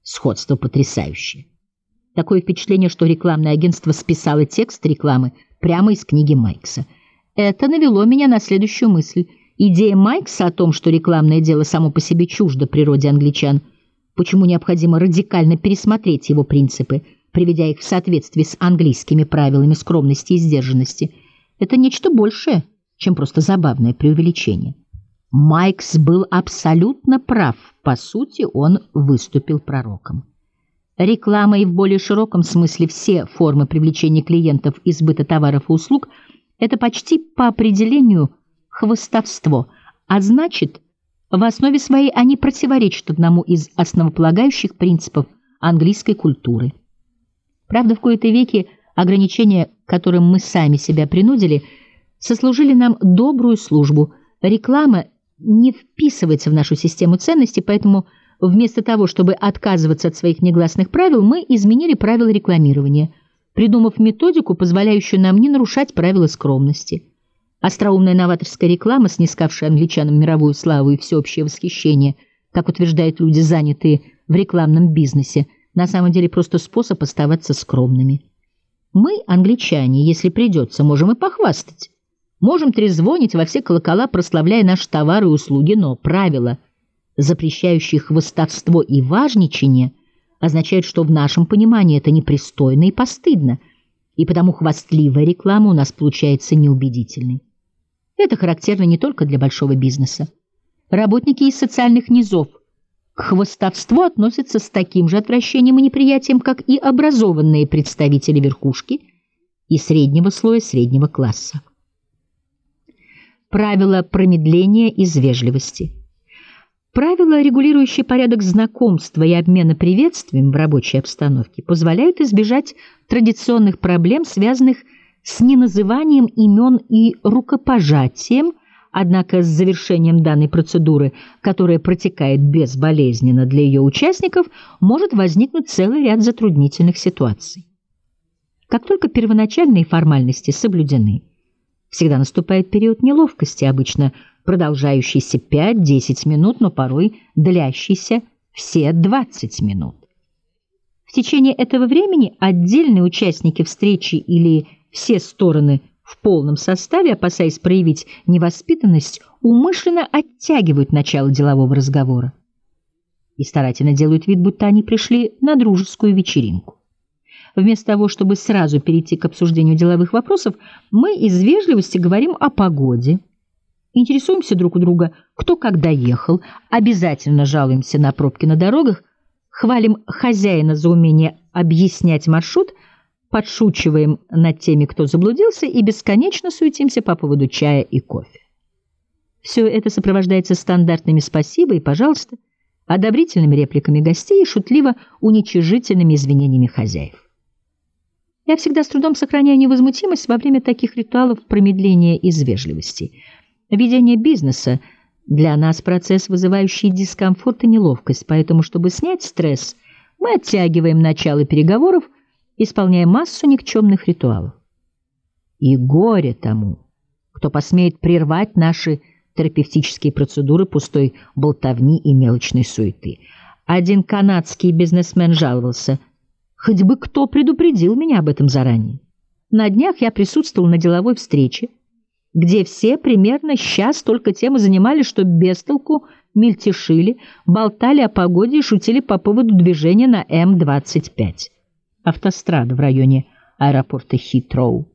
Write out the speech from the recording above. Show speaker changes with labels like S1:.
S1: Сходство потрясающее. Такое впечатление, что рекламное агентство списало текст рекламы прямо из книги Майкса. Это навело меня на следующую мысль. Идея Майкса о том, что рекламное дело само по себе чуждо природе англичан, почему необходимо радикально пересмотреть его принципы, приведя их в соответствие с английскими правилами скромности и сдержанности, это нечто большее, чем просто забавное преувеличение. Майкс был абсолютно прав. По сути, он выступил пророком. Реклама и в более широком смысле все формы привлечения клиентов и сбыта товаров и услуг – это почти по определению хвастовство, а значит, в основе своей они противоречат одному из основополагающих принципов английской культуры. Правда, в кои-то веки ограничения, которым мы сами себя принудили, сослужили нам добрую службу. Реклама не вписывается в нашу систему ценностей, поэтому вместо того, чтобы отказываться от своих негласных правил, мы изменили правила рекламирования, придумав методику, позволяющую нам не нарушать правила скромности. Остроумная новаторская реклама, снискавшая англичанам мировую славу и всеобщее восхищение, как утверждают люди, занятые в рекламном бизнесе, на самом деле просто способ оставаться скромными. Мы, англичане, если придется, можем и похвастать. Можем трезвонить во все колокола, прославляя наши товары и услуги, но правила, запрещающие хвастовство и важничание, означают, что в нашем понимании это непристойно и постыдно, и потому хвастливая реклама у нас получается неубедительной. Это характерно не только для большого бизнеса. Работники из социальных низов к хвастовству относятся с таким же отвращением и неприятием, как и образованные представители верхушки и среднего слоя среднего класса. Правила промедления из вежливости. Правила, регулирующие порядок знакомства и обмена приветствием в рабочей обстановке, позволяют избежать традиционных проблем, связанных с неназыванием имен и рукопожатием, однако с завершением данной процедуры, которая протекает безболезненно для ее участников, может возникнуть целый ряд затруднительных ситуаций. Как только первоначальные формальности соблюдены, всегда наступает период неловкости, обычно продолжающийся 5-10 минут, но порой длящийся все 20 минут. В течение этого времени отдельные участники встречи или все стороны в полном составе, опасаясь проявить невоспитанность, умышленно оттягивают начало делового разговора и старательно делают вид, будто они пришли на дружескую вечеринку. Вместо того, чтобы сразу перейти к обсуждению деловых вопросов, мы из вежливости говорим о погоде, интересуемся друг у друга, кто когда ехал, обязательно жалуемся на пробки на дорогах, хвалим хозяина за умение объяснять маршрут, подшучиваем над теми, кто заблудился, и бесконечно суетимся по поводу чая и кофе. Все это сопровождается стандартными «спасибо» и «пожалуйста», одобрительными репликами гостей и шутливо-уничижительными извинениями хозяев. Я всегда с трудом сохраняю невозмутимость во время таких ритуалов промедления из вежливости. Ведение бизнеса для нас процесс, вызывающий дискомфорт и неловкость, поэтому, чтобы снять стресс, мы оттягиваем начало переговоров, исполняя массу никчемных ритуалов. И горе тому, кто посмеет прервать наши терапевтические процедуры пустой болтовни и мелочной суеты. Один канадский бизнесмен жаловался: «Хоть бы кто предупредил меня об этом заранее». На днях я присутствовал на деловой встрече, где все примерно час только тем и занимались, что без толку мельтешили, болтали о погоде и шутили по поводу движения на М-25, автострада в районе аэропорта Хитроу.